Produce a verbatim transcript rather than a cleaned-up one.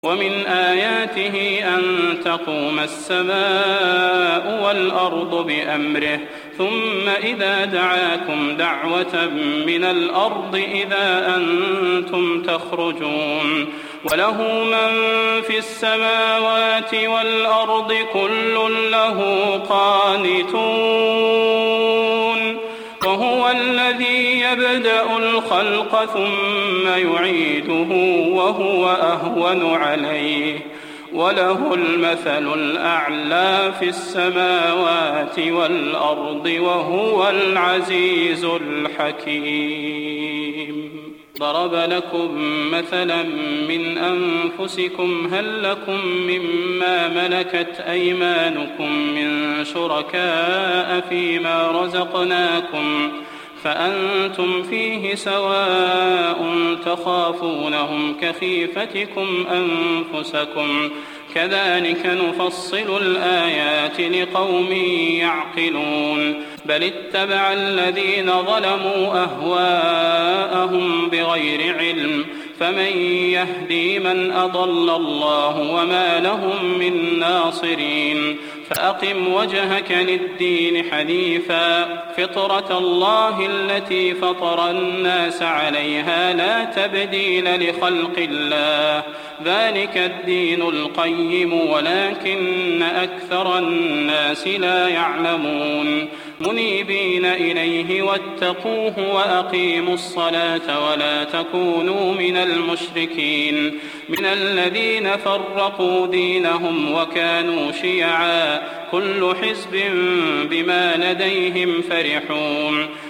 ومن آياته أن تقوم السماء والأرض بأمره ثم إذا دعاكم دعوة من الأرض إذا أنتم تخرجون وله من في السماوات والأرض كل له قانتون وهو الذي يبدأ الخلق ثم يعيده وهو أهون عليه وله المثل الأعلى في السماوات والأرض وهو العزيز الحكيم. ضرب لكم مثلا من أنفسكم هل لكم مما ملكت أيمانكم من شركاء فيما رزقناكم فأنتم فيه سواء تخافونهم كخيفتكم أنفسكم كذلك نفصل الآيات لقوم يعقلون بل اتبع الذين ظلموا أهواءهم بغير علم فمن يهدي من أضل الله وما لهم من ناصرين فأقم وجهك للدين حنيفا فطرة الله التي فطر الناس عليها لا تبديل لخلق الله ذلك الدين القيم ولكن أكثر الناس لا يعلمون منيبين إليه واتقوه وأقيموا الصلاة ولا تكونوا من المشركين من الذين فرقوا دينهم وكانوا شيعا كل حزب بما لديهم فرحون